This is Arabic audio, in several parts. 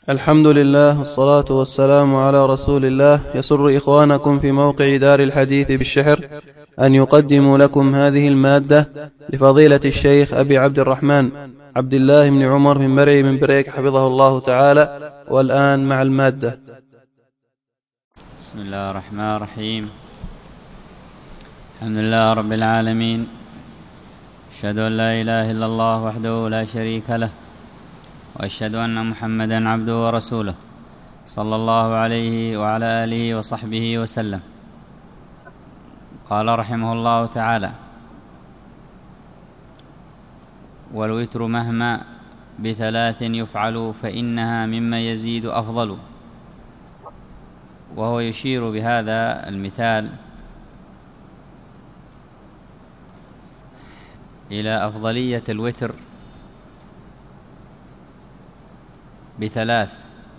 الحمد لله والصلاة والسلام على رسول الله. يسر إخوانكم في موقع دار الحديث بالشحر أن يقدموا لكم هذه المادة لفضيلة الشيخ أبي عبد الرحمن عبد الله بن عمر من مرعي من بريك حفظه الله تعالى. والآن مع المادة. بسم الله الرحمن الرحيم. الحمد لله رب العالمين، أشهد أن لا إله إلا الله وحده لا شريك له، وأشهد أن محمدا عبده ورسوله صلى الله عليه وعلى آله وصحبه وسلم. قال رحمه الله تعالى: والوتر مهما بثلاث يفعل فإنها مما يزيد أفضل. وهو يشير بهذا المثال إلى أفضلية الوتر بثلاث،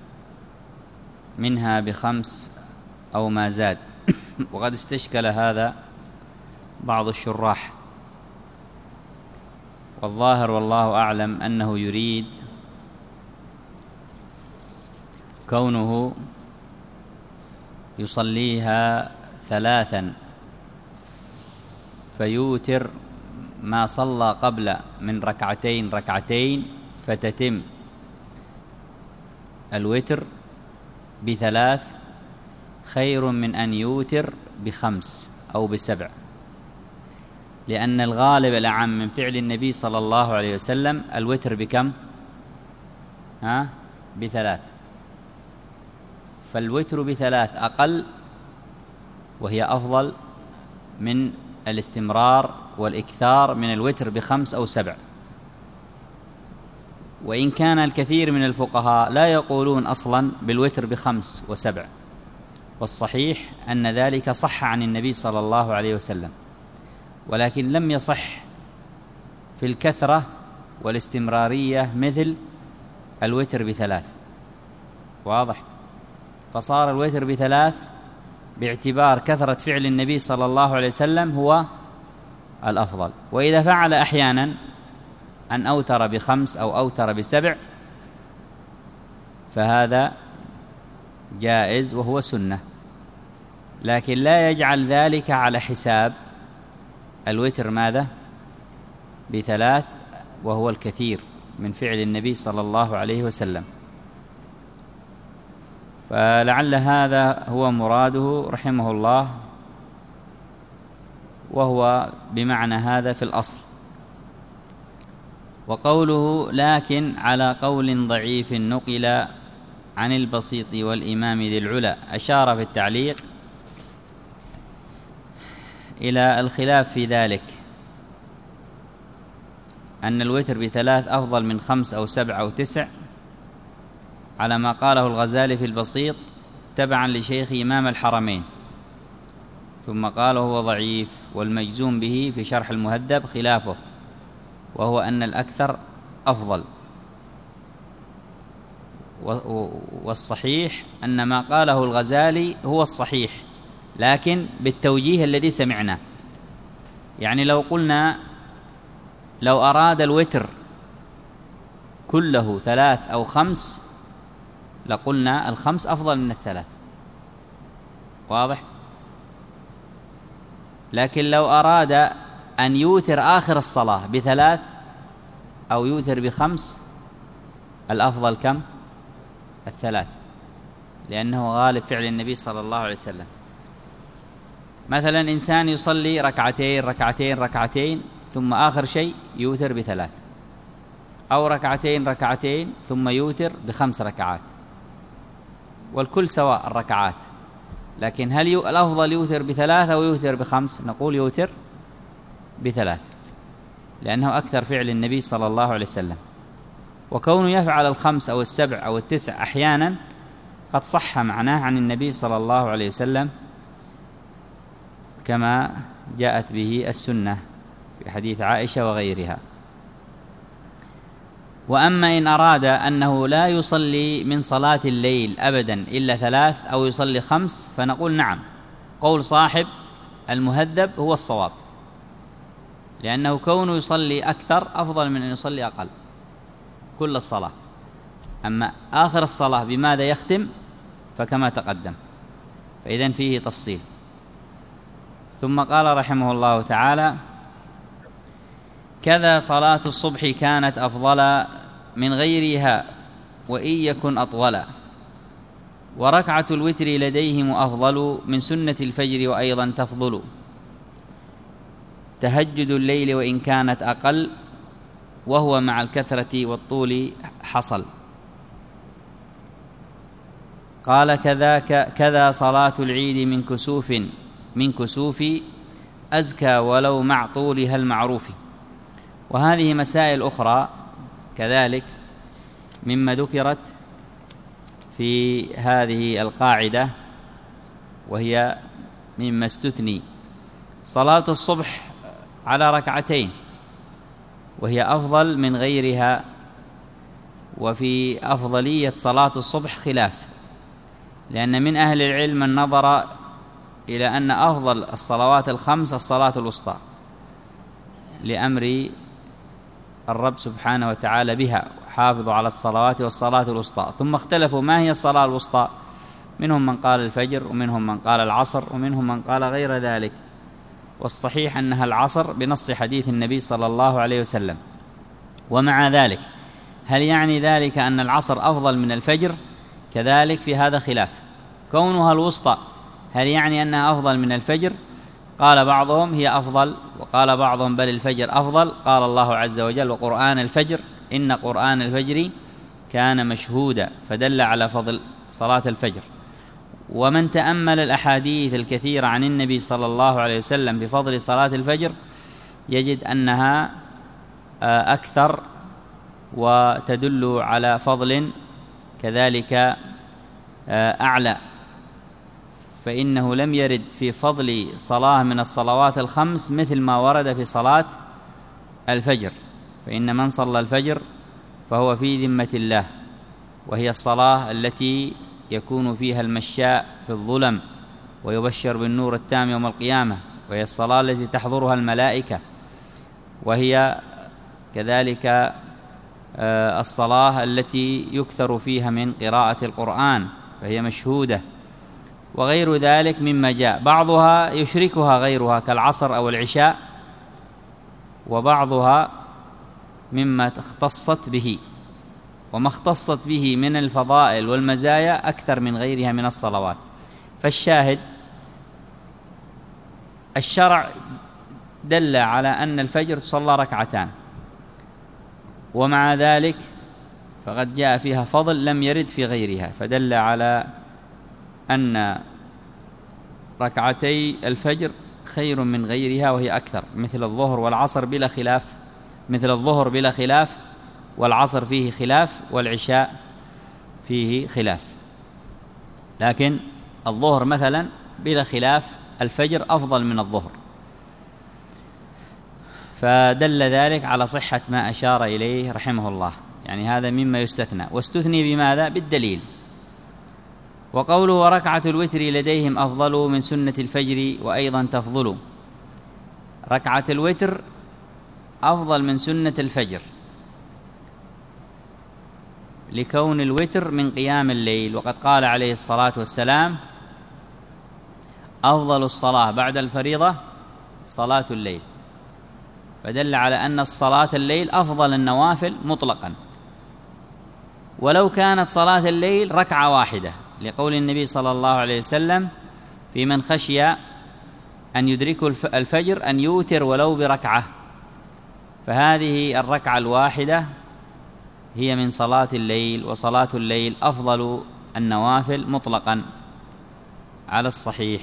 منها بخمس أو ما زاد. وقد استشكل هذا بعض الشراح، والظاهر والله أعلم أنه يريد كونه يصليها ثلاثا فيوتر ما صلى قبل من ركعتين فتتم الوتر بثلاث خير من أن يوتر بخمس أو بسبع، لأن الغالب الأعم من فعل النبي صلى الله عليه وسلم الوتر بكم؟ بثلاث. فالوتر بثلاث أقل، وهي أفضل من الاستمرار والإكثار من الوتر بخمس أو سبع. وإن كان الكثير من الفقهاء لا يقولون أصلا بالوتر بخمس وسبع، والصحيح أن ذلك صح عن النبي صلى الله عليه وسلم، ولكن لم يصح في الكثرة والاستمرارية مثل الوتر بثلاث. واضح؟ فصار الوتر بثلاث باعتبار كثرة فعل النبي صلى الله عليه وسلم هو الأفضل. وإذا فعل أحيانا أن أوتر بخمس أو أوتر بسبع فهذا جائز وهو سنة، لكن لا يجعل ذلك على حساب الوتر ماذا؟ بثلاث، وهو الكثير من فعل النبي صلى الله عليه وسلم. فلعل هذا هو مراده رحمه الله، وهو بمعنى هذا في الأصل. وقوله لكن على قول ضعيف نقل عن البسيط والإمام ذي العلا، أشار في التعليق إلى الخلاف في ذلك، أن الوتر بثلاث أفضل من خمس أو سبع أو تسع، على ما قاله الغزالي في البسيط تبعا لشيخ إمام الحرمين، ثم قال هو ضعيف. والمجزوم به في شرح المهذب خلافه، وهو أن الأكثر أفضل. والصحيح أن ما قاله الغزالي هو الصحيح، لكن بالتوجيه الذي سمعناه. يعني لو قلنا لو أراد الوتر كله ثلاث أو خمس لقلنا الخمس أفضل من الثلاث. واضح؟ لكن لو أراد أن يوتر آخر الصلاة بثلاث أو يوتر بخمس، الأفضل كم؟ الثلاث، لأنه غالب فعل النبي صلى الله عليه وسلم. مثلا إنسان يصلي ركعتين ثم آخر شيء يوتر بثلاث، أو ركعتين ثم يوتر بخمس ركعات، والكل سواء الركعات، لكن هل الأفضل يوتر بثلاث أو يوتر بخمس؟ نقول يوتر بثلاث، لأنه أكثر فعل النبي صلى الله عليه وسلم. وكونه يفعل الخمس أو السبع أو التسع أحيانا قد صح معناه عن النبي صلى الله عليه وسلم، كما جاءت به السنة في حديث عائشة وغيرها. وأما إن أراد أنه لا يصلي من صلاة الليل أبدا إلا ثلاث أو يصلي خمس، فنقول نعم، قول صاحب المهذب هو الصواب، لأنه كونه يصلي أكثر أفضل من أن يصلي أقل كل الصلاة. أما آخر الصلاة بماذا يختم فكما تقدم، فإذن فيه تفصيل. ثم قال رحمه الله تعالى: كذا صلاة الصبح كانت أفضل من غيرها وإن يكن أطولا، وركعة الوتر لديهم أفضل من سنة الفجر وأيضا تفضل، تهجد الليل وإن كانت أقل وهو مع الكثرة والطول حصل. قال: كذا صلاة العيد من كسوف أزكى ولو مع طولها المعروف. وهذه مسائل أخرى كذلك مما ذكرت في هذه القاعدة، وهي مما استثني. صلاة الصبح على ركعتين وهي أفضل من غيرها، وفي أفضلية صلاة الصبح خلاف، لأن من أهل العلم من نظر إلى أن أفضل الصلوات الخمس الصلاة الوسطى لأمر الرب سبحانه وتعالى بها: حافظوا على الصلوات والصلاة الوسطى. ثم اختلفوا ما هي الصلاة الوسطى، منهم من قال الفجر، ومنهم من قال العصر، ومنهم من قال غير ذلك، والصحيح أنها العصر بنص حديث النبي صلى الله عليه وسلم. ومع ذلك هل يعني ذلك أن العصر أفضل من الفجر؟ كذلك في هذا خلاف. كونها الوسطى هل يعني أنها أفضل من الفجر؟ قال بعضهم هي أفضل، وقال بعضهم بل الفجر أفضل. قال الله عز وجل: وقرآن الفجر إن قرآن الفجر كان مشهودا، فدل على فضل صلاة الفجر. ومن تأمل الأحاديث الكثيرة عن النبي صلى الله عليه وسلم بفضل صلاة الفجر يجد أنها أكثر وتدل على فضل كذلك أعلى، فإنه لم يرد في فضل صلاة من الصلوات الخمس مثل ما ورد في صلاة الفجر. فإن من صلى الفجر فهو في ذمة الله، وهي الصلاة التي يكون فيها المشاء في الظلم ويبشر بالنور التام يوم القيامة، وهي الصلاة التي تحضرها الملائكة، وهي كذلك الصلاة التي يكثر فيها من قراءة القرآن فهي مشهودة، وغير ذلك مما جاء. بعضها يشركها غيرها كالعصر أو العشاء، وبعضها مما اختصت به، وما اختصت به من الفضائل والمزايا أكثر من غيرها من الصلوات. فالشاهد الشرع دل على أن الفجر تصلى ركعتان، ومع ذلك فقد جاء فيها فضل لم يرد في غيرها، فدل على أن ركعتي الفجر خير من غيرها وهي أكثر، مثل الظهر والعصر بلا خلاف، مثل الظهر بلا خلاف، والعصر فيه خلاف، والعشاء فيه خلاف. لكن الظهر مثلا بلا خلاف الفجر أفضل من الظهر، فدل ذلك على صحة ما أشار إليه رحمه الله. يعني هذا مما يستثنى، واستثني بماذا؟ بالدليل. وقوله: وركعة الوتر لديهم أفضل من سنة الفجر وأيضا تفضل. ركعة الوتر أفضل من سنة الفجر لكون الوتر من قيام الليل، وقد قال عليه الصلاة والسلام: أفضل الصلاة بعد الفريضة صلاة الليل، فدل على أن الصلاة الليل أفضل النوافل مطلقا، ولو كانت صلاة الليل ركعة واحدة، لقول النبي صلى الله عليه وسلم في من خشي أن يدركه الفجر أن يوتر ولو بركعة، فهذه الركعة الواحدة هي من صلاة الليل، وصلاة الليل أفضل النوافل مطلقا على الصحيح،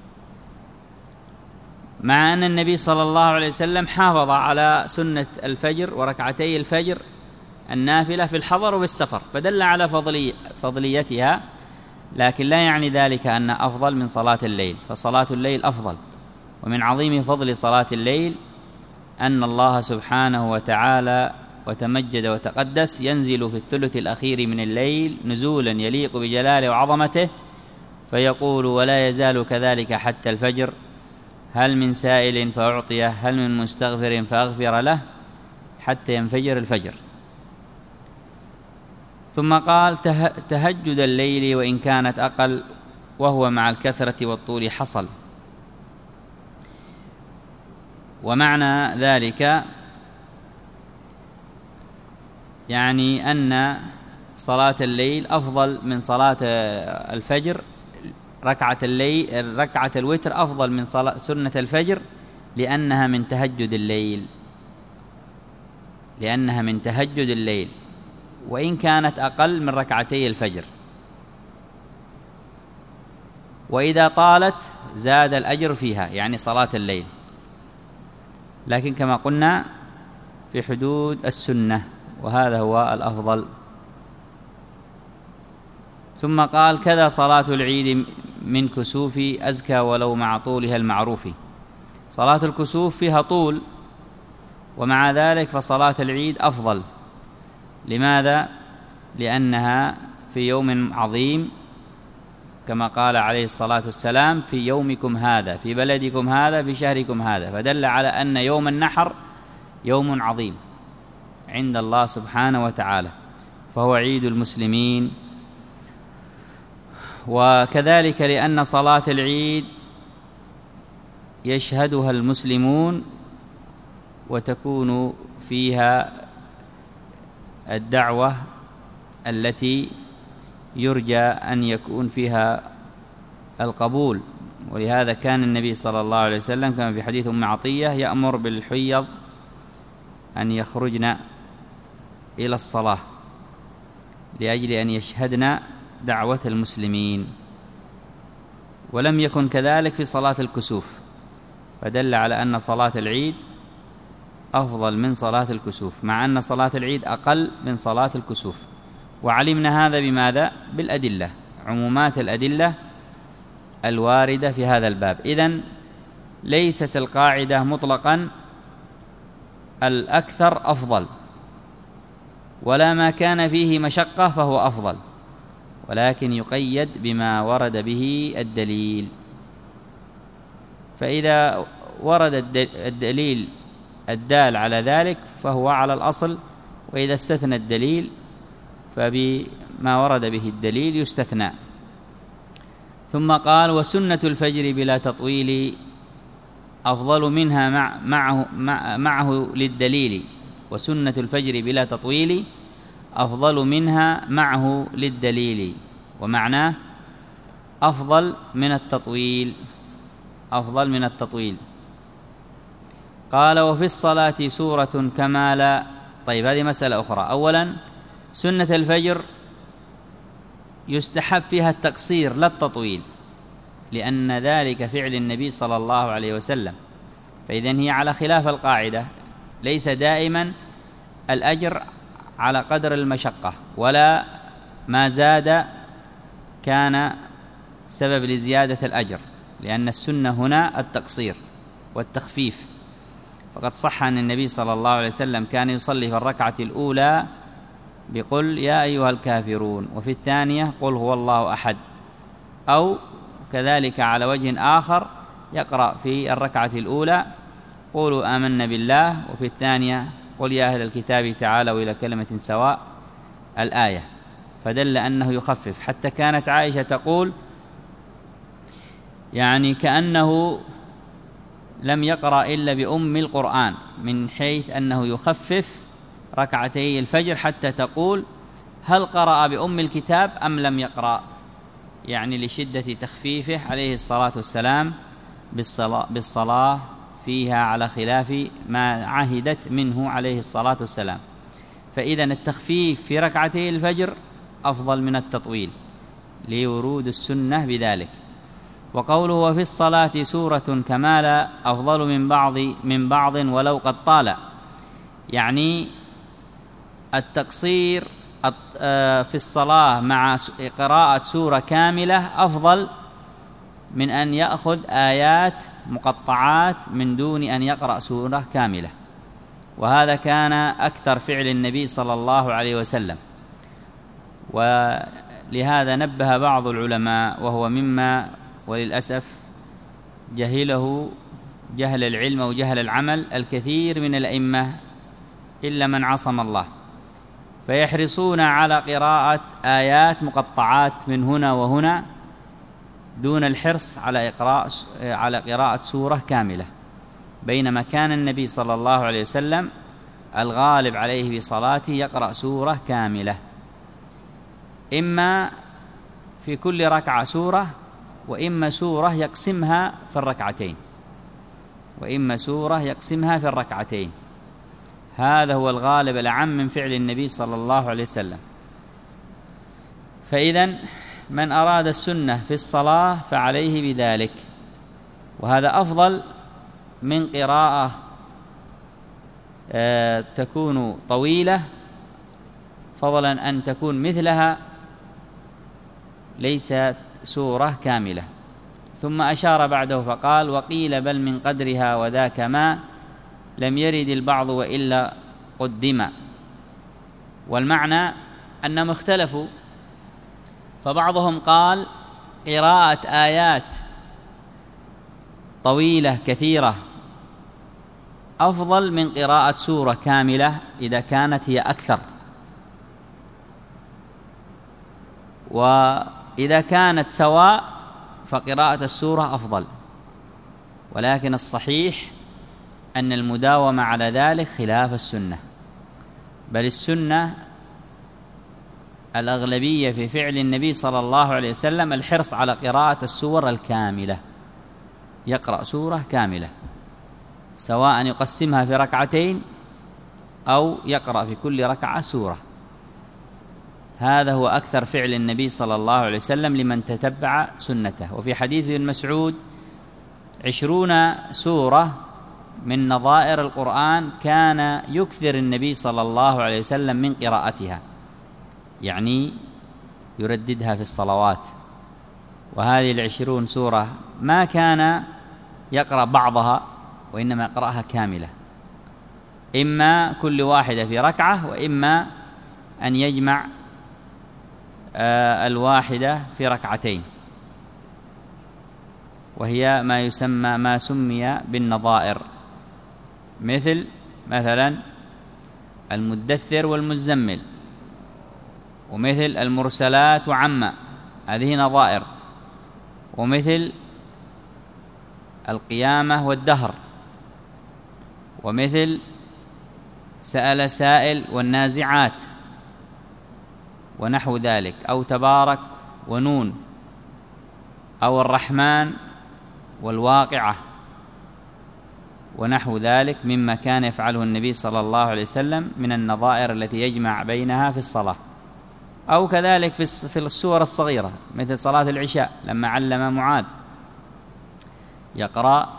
مع أن النبي صلى الله عليه وسلم حافظ على سنة الفجر وركعتي الفجر النافلة في الحضر والسفر، فدل على فضليتها، لكن لا يعني ذلك أن أفضل من صلاة الليل، فصلاة الليل أفضل. ومن عظيم فضل صلاة الليل أن الله سبحانه وتعالى وتمجد وتقدس ينزل في الثلث الأخير من الليل نزولا يليق بجلاله وعظمته، فيقول: ولا يزال كذلك حتى الفجر، هل من سائل فأعطيه، هل من مستغفر فأغفر له، حتى ينفجر الفجر. ثم قال تهجد الليل وإن كانت أقل وهو مع الكثرة والطول حصل. ومعنى ذلك يعني أن صلاة الليل أفضل من صلاة الفجر، ركعة الوتر أفضل من سنة الفجر لأنها من تهجد الليل وإن كانت أقل من ركعتي الفجر، وإذا طالت زاد الأجر فيها يعني صلاة الليل، لكن كما قلنا في حدود السنة، وهذا هو الأفضل. ثم قال كذا صلاة العيد من كسوف أزكى ولو مع طولها المعروف. صلاة الكسوف فيها طول، ومع ذلك فصلاة العيد أفضل. لماذا؟ لأنها في يوم عظيم كما قال عليه الصلاة والسلام في يومكم هذا في بلدكم هذا في شهركم هذا، فدل على أن يوم النحر يوم عظيم عند الله سبحانه وتعالى، فهو عيد المسلمين. وكذلك لأن صلاة العيد يشهدها المسلمون وتكون فيها الدعوة التي يرجى أن يكون فيها القبول. ولهذا كان النبي صلى الله عليه وسلم كما في حديث أم عطية يأمر بالحيض أن يخرجن إلى الصلاة لأجل أن يشهدن دعوة المسلمين، ولم يكن كذلك في صلاة الكسوف، فدل على أن صلاة العيد أفضل من صلاة الكسوف، مع أن صلاة العيد أقل من صلاة الكسوف. وعلمنا هذا بماذا؟ بالأدلة، عمومات الأدلة الواردة في هذا الباب. إذن ليست القاعدة مطلقا الأكثر أفضل، ولا ما كان فيه مشقة فهو أفضل، ولكن يقيد بما ورد به الدليل. فإذا ورد الدليل الدال على ذلك فهو على الأصل، وإذا استثنى الدليل فبما ورد به الدليل يستثنى. ثم قال وسنة الفجر بلا تطويل أفضل منها معه للدليل. وسنة الفجر بلا تطويل أفضل منها معه للدليل، ومعناه أفضل من التطويل. قال وفي الصلاة سورة كمال. طيب هذه مسألة أخرى. أولا سنة الفجر يستحب فيها التقصير لا التطويل، لأن ذلك فعل النبي صلى الله عليه وسلم، فإذن هي على خلاف القاعدة، ليس دائما الأجر على قدر المشقة، ولا ما زاد كان سبب لزيادة الأجر، لأن السنة هنا التقصير والتخفيف. فقد صح أن النبي صلى الله عليه وسلم كان يصلي في الركعة الأولى بقل يا أيها الكافرون، وفي الثانية قل هو الله أحد، أو كذلك على وجه آخر يقرأ في الركعة الأولى قولوا آمنا بالله، وفي الثانية قل يا أهل الكتاب تعالوا إلى كلمة سواء الآية، فدل أنه يخفف. حتى كانت عائشة تقول يعني كأنه لم يقرأ إلا بأم القرآن، من حيث أنه يخفف ركعتي الفجر، حتى تقول هل قرأ بأم الكتاب أم لم يقرأ، يعني لشدة تخفيفه عليه الصلاة والسلام بالصلاة فيها على خلاف ما عهدت منه عليه الصلاة والسلام. فإذن التخفيف في ركعتي الفجر أفضل من التطويل لورود السنة بذلك. وقوله وفي الصلاة سورة كمال أفضل من بعض ولو قد طال، يعني التقصير في الصلاة مع قراءة سورة كاملة أفضل من أن يأخذ آيات مقطعات من دون أن يقرأ سورة كاملة، وهذا كان أكثر فعل النبي صلى الله عليه وسلم. ولهذا نبه بعض العلماء، وهو مما وللأسف جهله جهل العلم وجهل العمل الكثير من الأئمة إلا من عصم الله، فيحرصون على قراءة آيات مقطعات من هنا وهنا دون الحرص على قراءة سورة كاملة، بينما كان النبي صلى الله عليه وسلم الغالب عليه في صلاته يقرأ سورة كاملة، إما في كل ركعة سورة، وإما سورة يقسمها في الركعتين، هذا هو الغالب الأعم من فعل النبي صلى الله عليه وسلم. فإذن من أراد السنة في الصلاة فعليه بذلك، وهذا أفضل من قراءة تكون طويلة، فضلا أن تكون مثلها ليست سورة كاملة. ثم أشار بعده فقال: وقيل بل من قدرها وذاك ما لم يرد البعض وإلا قدم. والمعنى أنهم اختلفوا، فبعضهم قال قراءة آيات طويلة كثيرة أفضل من قراءة سورة كاملة إذا كانت هي أكثر، وإذا كانت سواء فقراءة السورة أفضل. ولكن الصحيح أن المداومة على ذلك خلاف السنة، بل السنة الأغلبية في فعل النبي صلى الله عليه وسلم الحرص على قراءة السور الكاملة، يقرأ سورة كاملة سواء يقسمها في ركعتين أو يقرأ في كل ركعة سورة. هذا هو أكثر فعل النبي صلى الله عليه وسلم لمن تتبع سنته. وفي حديث ابن مسعود 20 سورة من نظائر القرآن كان يكثر النبي صلى الله عليه وسلم من قراءتها، يعني يرددها في الصلوات. وهذه 20 سورة ما كان يقرأ بعضها، وإنما يقرأها كاملة، إما كل واحدة في ركعة، وإما أن يجمع الواحدة في ركعتين، وهي ما سمي بالنظائر، مثلا المدثر والمزمل، ومثل المرسلات وعما، هذه نظائر، ومثل القيامة والدهر، ومثل سأل سائل والنازعات ونحو ذلك، أو تبارك ونون، أو الرحمن والواقعة ونحو ذلك مما كان يفعله النبي صلى الله عليه وسلم من النظائر التي يجمع بينها في الصلاة. أو كذلك في السور الصغيرة مثل صلاة العشاء لما علم معاذ يقرأ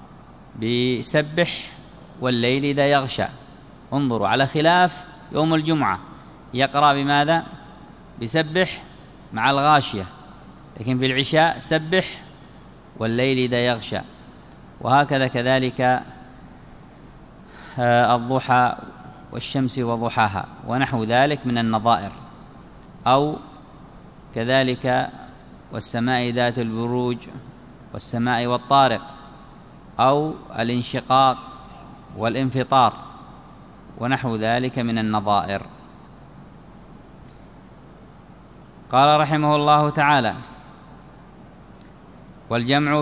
بسبح والليل إذا يغشى. انظروا على خلاف يوم الجمعة يقرأ بماذا؟ بسبح مع الغاشية، لكن في العشاء سبح والليل إذا يغشى. وهكذا كذلك الضحى والشمس وضحاها ونحو ذلك من النظائر. أو كذلك والسماء ذات البروج والسماء والطارق، أو الانشقاق والانفطار ونحو ذلك من النظائر. قال رحمه الله تعالى: والجمع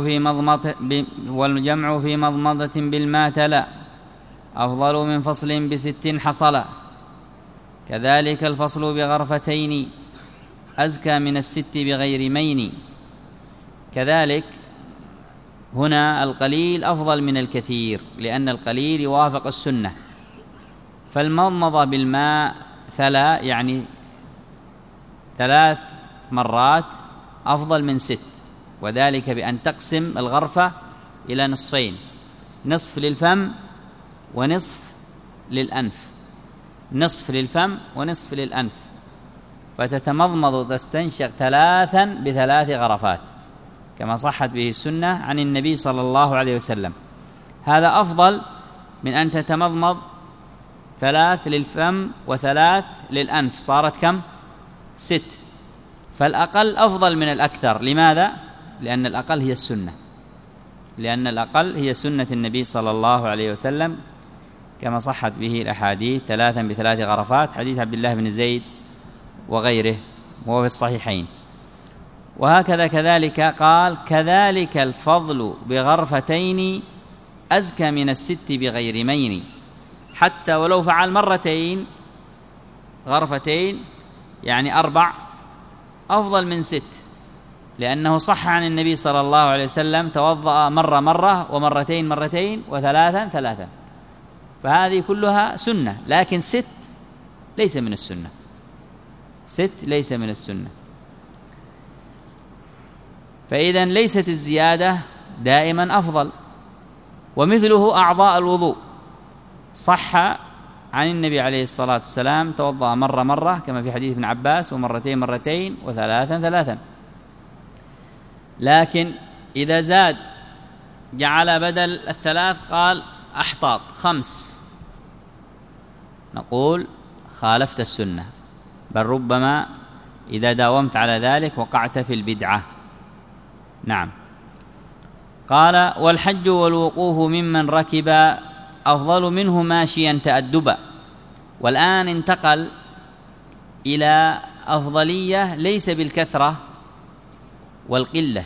في مضمضة بالما تلا أفضل من فصل ب6 حصلا، كذلك الفصل بغرفتين أزكى من 6 بغير مين. كذلك هنا القليل أفضل من الكثير، لأن القليل يوافق السنة. فالمضمضة بالماء ثلا يعني 3 مرات أفضل من 6، وذلك بأن تقسم الغرفة إلى نصفين، نصف للفم ونصف للأنف، نصف للفم ونصف للأنف، فتتمضمض وتستنشق 3 ب3 غرفات كما صحت به السنة عن النبي صلى الله عليه وسلم. هذا أفضل من أن تتمضمض 3 للفم و3 للأنف، صارت كم؟ 6. فالأقل أفضل من الأكثر. لماذا؟ لأن الأقل هي السنة، لأن الأقل هي سنة النبي صلى الله عليه وسلم، كما صحت به الأحاديث 3 ب3 غرفات، حديث عبد الله بن زيد وغيره وهو في الصحيحين. وهكذا كذلك قال: كذلك الفضل بغرفتين أزكى من الست بغير مين، حتى ولو فعل مرتين غرفتين يعني 4 أفضل من 6، لأنه صح عن النبي صلى الله عليه وسلم توضأ مرة ومرتين مرتين وثلاثا ثلاثا، فهذه كلها سنة، لكن 6 ليس من السنة، 6 ليس من السنة. فإذن ليست الزيادة دائما أفضل. ومثله أعضاء الوضوء، صح عن النبي عليه الصلاة والسلام توضأ مرة كما في حديث ابن عباس، ومرتين مرتين وثلاثا ثلاثا، لكن إذا زاد جعل بدل 3 قال أحطاط 5، نقول خالفت السنة، بل ربما إذا داومت على ذلك وقعت في البدعة. نعم. قال: والحج والوقوف ممن ركب أفضل منه ماشيا تأدبا. والآن انتقل إلى أفضلية ليس بالكثرة والقلة،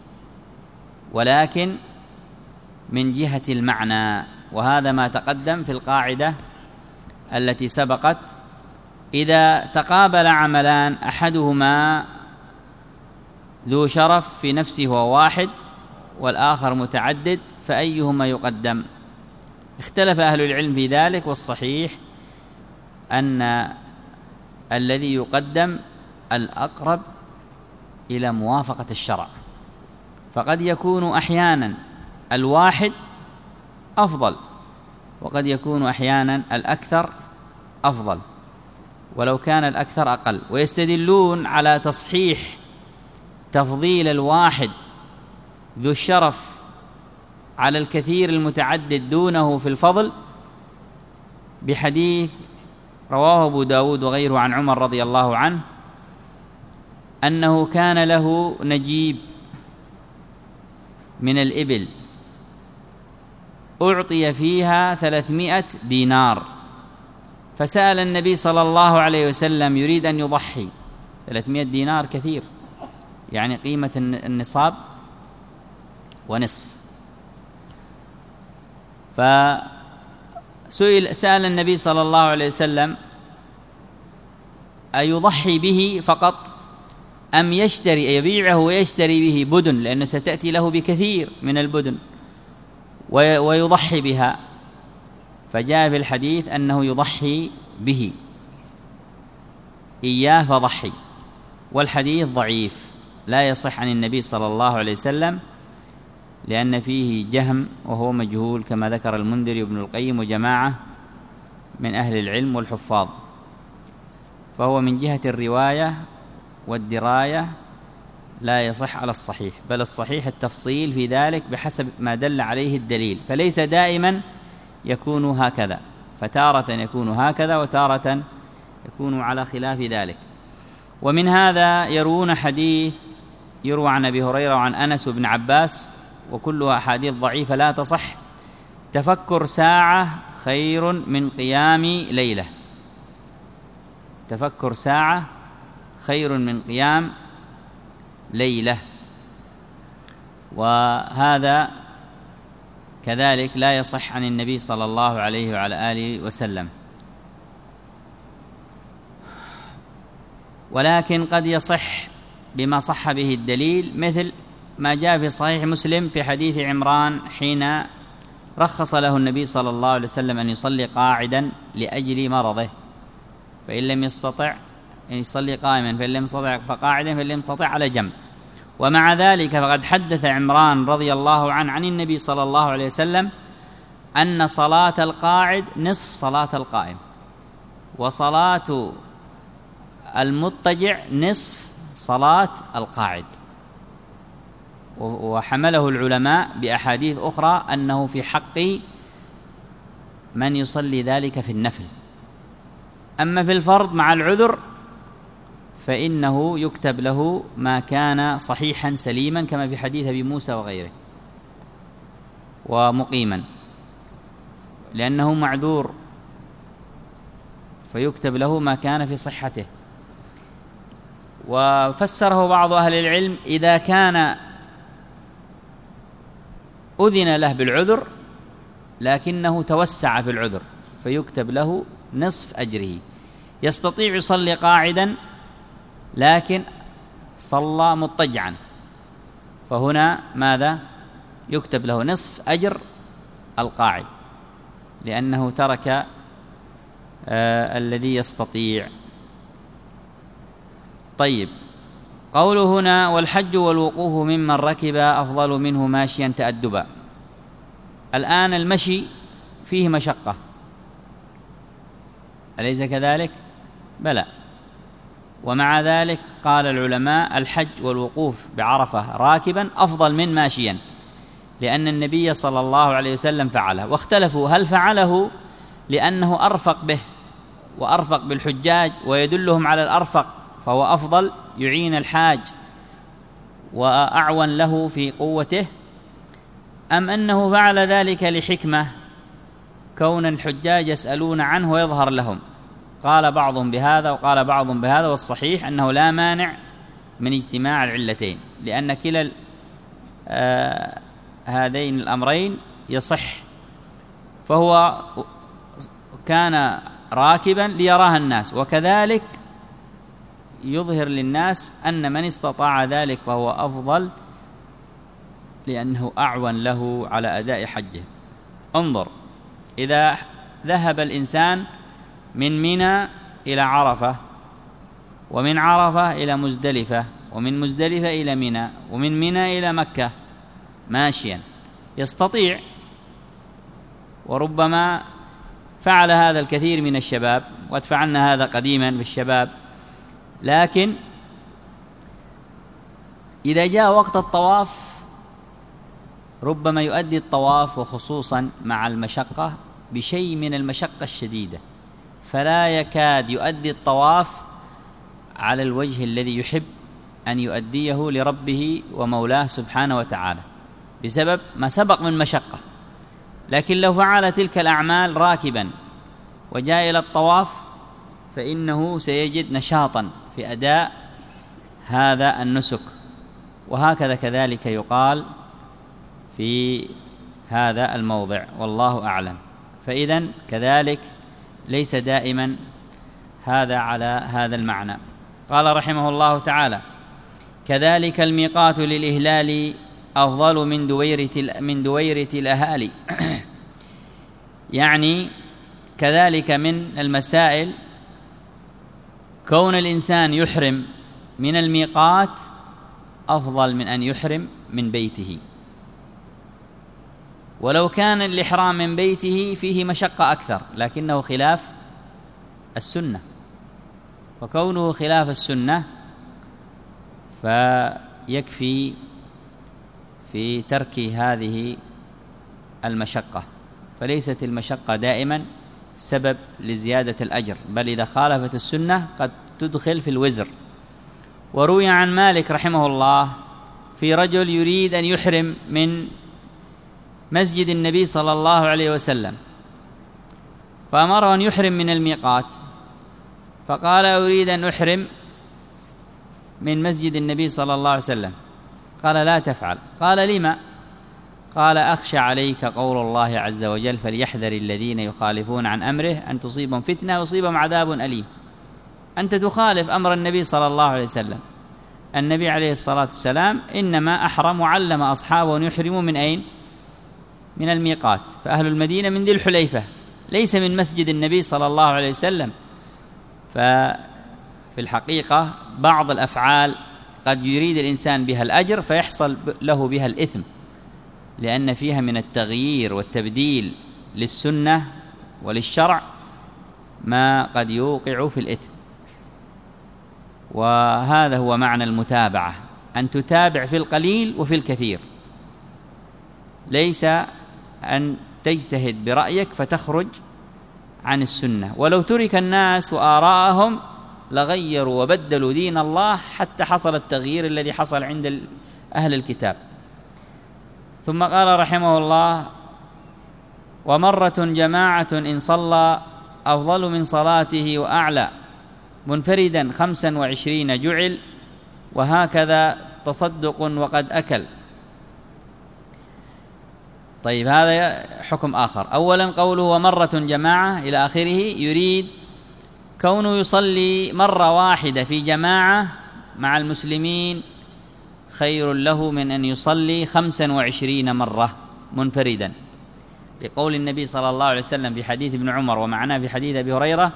ولكن من جهة المعنى، وهذا ما تقدم في القاعدة التي سبقت: إذا تقابل عملان أحدهما ذو شرف في نفسه وهو واحد والآخر متعدد، فأيهما يقدم؟ اختلف أهل العلم في ذلك، والصحيح أن الذي يقدم الأقرب إلى موافقة الشرع، فقد يكون أحيانا الواحد أفضل، وقد يكون أحيانا الأكثر أفضل، ولو كان الأكثر أقل. ويستدلون على تصحيح تفضيل الواحد ذو الشرف على الكثير المتعدد دونه في الفضل بحديث رواه أبو داود وغيره عن عمر رضي الله عنه أنه كان له نجيب من الإبل أعطي فيها 300 دينار، فسأل النبي صلى الله عليه وسلم يريد أن يضحي. 300 دينار كثير، يعني قيمة النصاب ونصف. سأل النبي صلى الله عليه وسلم أيضحي به فقط أم يبيعه ويشتري به بدن، لأنه ستأتي له بكثير من البدن ويضحي بها. فجاء في الحديث أنه يضحي به، إياه فضحي. والحديث ضعيف لا يصح عن النبي صلى الله عليه وسلم، لأن فيه جهم وهو مجهول كما ذكر المنذري وابن القيم وجماعة من أهل العلم والحفاظ، فهو من جهة الرواية والدراية لا يصح على الصحيح، بل الصحيح التفصيل في ذلك بحسب ما دل عليه الدليل، فليس دائما يكون هكذا، فتارة يكون هكذا وتارة يكون على خلاف ذلك. ومن هذا يروون حديث يروى عن أبي هريرة وعن أنس وابن عباس، وكلها أحاديث ضعيفة لا تصح: تفكر ساعة خير من قيام ليلة، تفكر ساعة خير من قيام ليلة. وهذا كذلك لا يصح عن النبي صلى الله عليه وعلى آله وسلم، ولكن قد يصح بما صح به الدليل، مثل ما جاء في صحيح مسلم في حديث عمران حين رخص له النبي صلى الله عليه وسلم أن يصلي قاعدا لأجل مرضه، فإن لم يستطع أن يصلي قائما، فإن لم يستطع فقاعدا، فإن لم يستطع على جنب. ومع ذلك فقد حدث عمران رضي الله عنه عن النبي صلى الله عليه وسلم أن صلاة القاعد نصف صلاة القائم، وصلاة المضطجع نصف صلاة القاعد. وحمله العلماء بأحاديث أخرى أنه في حق من يصلي ذلك في النفل. أما في الفرض مع العذر فإنه يكتب له ما كان صحيحا سليما، كما في حديث أبي موسى وغيره، ومقيما. لأنه معذور فيكتب له ما كان في صحته. وفسره بعض أهل العلم إذا كان أذن له بالعذر لكنه توسع في العذر فيكتب له نصف أجره. يستطيع يصلي قاعدا لكن صلى مضطجعا، فهنا ماذا؟ يكتب له نصف أجر القاعد لأنه ترك الذي يستطيع. طيب، قوله هنا والحج والوقوف ممن ركب أفضل منه ماشيا تأدبا. الآن المشي فيه مشقة، أليس كذلك؟ بلى. ومع ذلك قال العلماء الحج والوقوف بعرفة راكبا أفضل من ماشيا، لأن النبي صلى الله عليه وسلم فعله. واختلفوا هل فعله لأنه أرفق به وأرفق بالحجاج ويدلهم على الأرفق فهو أفضل يعين الحاج وأعون له في قوته، أم أنه فعل ذلك لحكمة كون الحجاج يسألون عنه ويظهر لهم؟ قال بعضهم بهذا وقال بعضهم بهذا، والصحيح أنه لا مانع من اجتماع العلتين، لأن كلا هذين الأمرين يصح. فهو كان راكبا ليراه الناس، وكذلك يظهر للناس أن من استطاع ذلك فهو أفضل لأنه أعون له على أداء حجه. انظر، إذا ذهب الإنسان من منى إلى عرفة، ومن عرفة إلى مزدلفة، ومن مزدلفة إلى منى، ومن منى إلى مكة ماشيا، يستطيع، وربما فعل هذا الكثير من الشباب، وقد فعلنا هذا قديما بالشباب. لكن إذا جاء وقت الطواف ربما يؤدي الطواف وخصوصا مع المشقة بشيء من المشقة الشديدة، فلا يكاد يؤدي الطواف على الوجه الذي يحب أن يؤديه لربه ومولاه سبحانه وتعالى بسبب ما سبق من مشقة. لكن لو فعل تلك الأعمال راكبا وجاء إلى الطواف فإنه سيجد نشاطا في أداء هذا النسك. وهكذا كذلك يقال في هذا الموضع، والله أعلم. فإذن كذلك ليس دائما هذا على هذا المعنى. قال رحمه الله تعالى: كذلك الميقات للإهلال أفضل من دويرة الأهالي. يعني كذلك من المسائل كون الإنسان يحرم من الميقات أفضل من أن يحرم من بيته، ولو كان الإحرام من بيته فيه مشقة أكثر لكنه خلاف السنة، وكونه خلاف السنة فيكفي في ترك هذه المشقة. فليست المشقة دائما سبب لزيادة الأجر، بل إذا خالفت السنة قد تدخل في الوزر. وروي عن مالك رحمه الله في رجل يريد أن يحرم من مسجد النبي صلى الله عليه وسلم، فأمره أن يحرم من الميقات، فقال: أريد أن أحرم من مسجد النبي صلى الله عليه وسلم. قال: لا تفعل. قال: لما؟ قال: أخشى عليك قول الله عز وجل: فليحذر الذين يخالفون عن أمره أن تصيبهم فتنة ويصيبهم عذاب أليم. أنت تخالف أمر النبي صلى الله عليه وسلم. النبي عليه الصلاة والسلام إنما أحرم وعلم أصحابه أن يحرموا من أين؟ من الميقات. فأهل المدينة من ذي الحليفة، ليس من مسجد النبي صلى الله عليه وسلم. ففي الحقيقة بعض الأفعال قد يريد الإنسان بها الأجر فيحصل له بها الإثم، لأن فيها من التغيير والتبديل للسنة وللشرع ما قد يوقع في الإثم. وهذا هو معنى المتابعة، أن تتابع في القليل وفي الكثير، ليس أن تجتهد برأيك فتخرج عن السنة. ولو ترك الناس وآراءهم لغيروا وبدلوا دين الله حتى حصل التغيير الذي حصل عند أهل الكتاب. ثم قال رحمه الله: ومرة جماعة إن صلى أفضل من صلاته وأعلى، منفردا 25 جعل، وهكذا تصدق وقد أكل. طيب هذا حكم آخر. أولا قوله ومرة جماعة إلى آخره، يريد كونه يصلي مرة واحدة في جماعة مع المسلمين خير له من أن يصلي 25 مرة منفردا، لقول النبي صلى الله عليه وسلم في حديث ابن عمر ومعناه في حديث أبي هريرة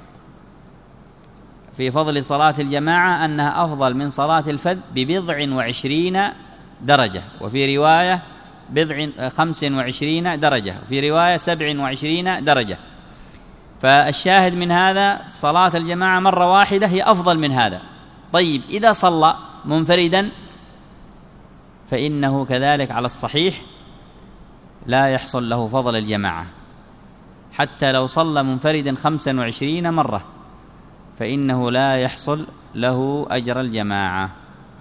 في فضل صلاة الجماعة أنها أفضل من صلاة الفذ ب20 درجة، وفي رواية 25 درجة، وفي رواية 27 درجة. فالشاهد من هذا صلاة الجماعة مرة واحدة هي أفضل من هذا. طيب إذا صلى منفردا فإنه كذلك على الصحيح لا يحصل له فضل الجماعة، حتى لو صلى منفردا 25 مرة فإنه لا يحصل له أجر الجماعة.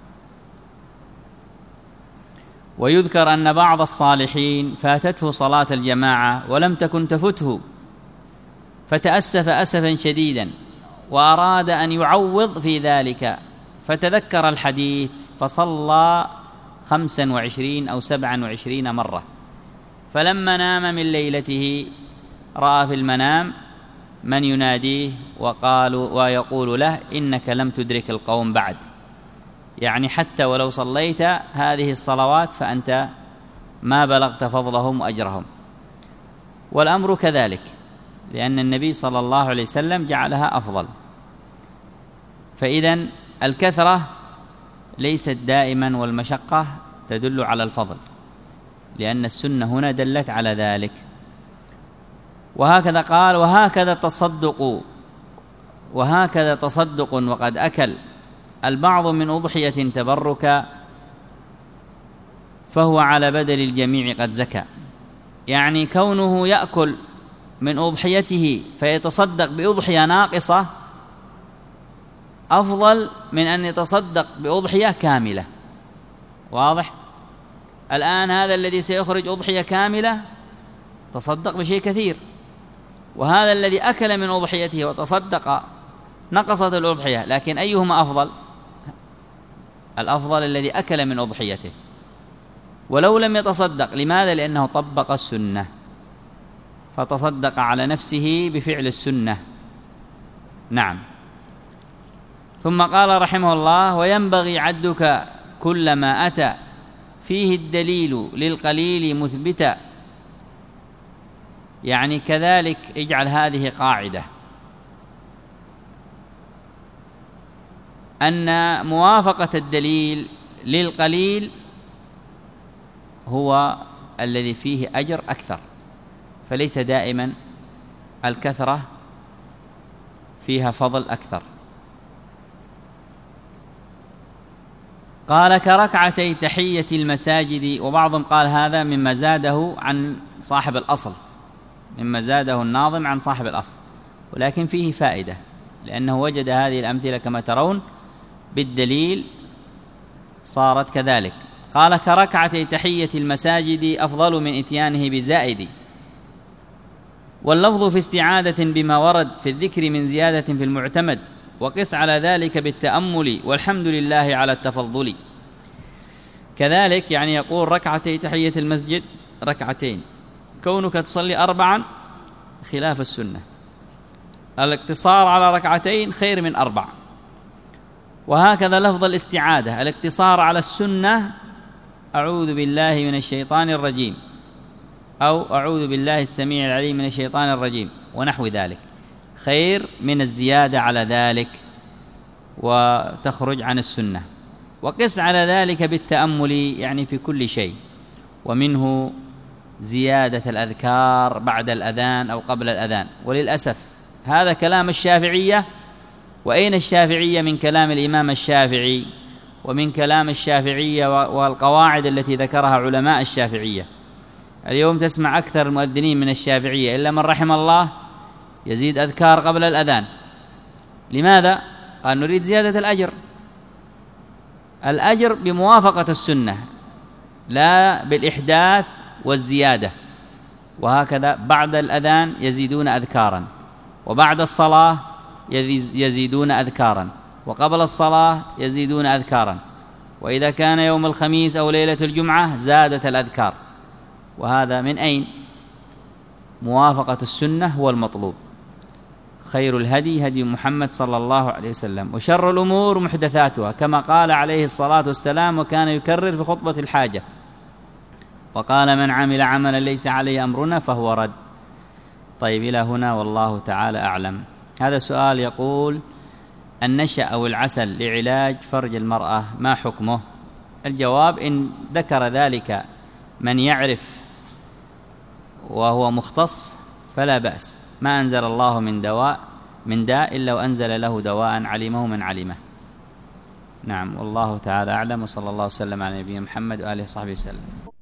ويذكر أن بعض الصالحين فاتته صلاة الجماعة ولم تكن تفته، فتأسف أسفا شديدا وأراد أن يعوض في ذلك، فتذكر الحديث فصلى 25 أو 27 مرة، فلما نام من ليلته رأى في المنام من يناديه ويقول له إنك لم تدرك القوم بعد، يعني حتى ولو صليت هذه الصلوات فأنت ما بلغت فضلهم وأجرهم. والأمر كذلك، لأن النبي صلى الله عليه وسلم جعلها أفضل. فإذن الكثرة ليست دائما، والمشقة تدل على الفضل، لأن السنة هنا دلت على ذلك. وهكذا قال وهكذا تصدق وقد أكل البعض من أضحية تبركا، فهو على بدل الجميع قد زكى. يعني كونه يأكل من أضحيته فيتصدق بأضحية ناقصة أفضل من أن يتصدق بأضحية كاملة. واضح؟ الآن هذا الذي سيخرج أضحية كاملة تصدق بشيء كثير، وهذا الذي أكل من أضحيته وتصدق نقصت الأضحية، لكن أيهما أفضل؟ الأفضل الذي أكل من أضحيته ولو لم يتصدق. لماذا؟ لأنه طبق السنة، فتصدق على نفسه بفعل السنة. نعم. ثم قال رحمه الله وينبغي عدك كل ما أتى فيه الدليل للقليل مثبتا. يعني كذلك اجعل هذه قاعدة، أن موافقة الدليل للقليل هو الذي فيه أجر أكثر، فليس دائما الكثرة فيها فضل أكثر. قال كركعتي تحية المساجد، وبعضهم قال هذا مما زاده عن صاحب الأصل، مما زاده الناظم عن صاحب الأصل، ولكن فيه فائدة، لأنه وجد هذه الأمثلة كما ترون بالدليل صارت كذلك. قال كركعتي تحية المساجد أفضل من إتيانه بزائد، واللفظ في استعادة بما ورد في الذكر من زيادة في المعتمد، وقس على ذلك بالتأمل، والحمد لله على التفضل. كذلك يعني يقول ركعتي تحية المسجد ركعتين، كونك تصلي 4 خلاف السنة، الاقتصار على ركعتين خير من 4. وهكذا لفظ الاستعادة، الاقتصار على السنة أعوذ بالله من الشيطان الرجيم، أو أعوذ بالله السميع العليم من الشيطان الرجيم، ونحو ذلك، خير من الزيادة على ذلك وتخرج عن السنة. وقس على ذلك بالتأمل، يعني في كل شيء، ومنه زيادة الأذكار بعد الأذان أو قبل الأذان. وللأسف هذا كلام الشافعية، وأين الشافعية من كلام الإمام الشافعي ومن كلام الشافعية والقواعد التي ذكرها علماء الشافعية؟ اليوم تسمع أكثر المؤذنين من الشافعية إلا من رحم الله يزيد أذكار قبل الأذان. لماذا؟ قال نريد زيادة الأجر، الأجر بموافقة السنة لا بالإحداث والزيادة. وهكذا بعد الأذان يزيدون أذكارا، وبعد الصلاة يزيدون أذكارا، وقبل الصلاة يزيدون أذكارا، وإذا كان يوم الخميس أو ليلة الجمعة زادت الأذكار. وهذا من أين؟ موافقة السنة هو المطلوب. خير الهدي هدي محمد صلى الله عليه وسلم، وشر الأمور محدثاتها، كما قال عليه الصلاة والسلام، وكان يكرر في خطبة الحاجة، وقال من عمل عملا ليس عليه أمرنا فهو رد. طيب، إلى هنا والله تعالى أعلم. هذا سؤال يقول: النشا أو العسل لعلاج فرج المرأة ما حكمه؟ الجواب: إن ذكر ذلك من يعرف وهو مختص فلا بأس. ما أنزل الله من داء إلا وأنزل له دواء علمه من علمه. نعم، والله تعالى أعلم، وصلى الله وسلم على نبينا محمد وآله وصحبه وسلم.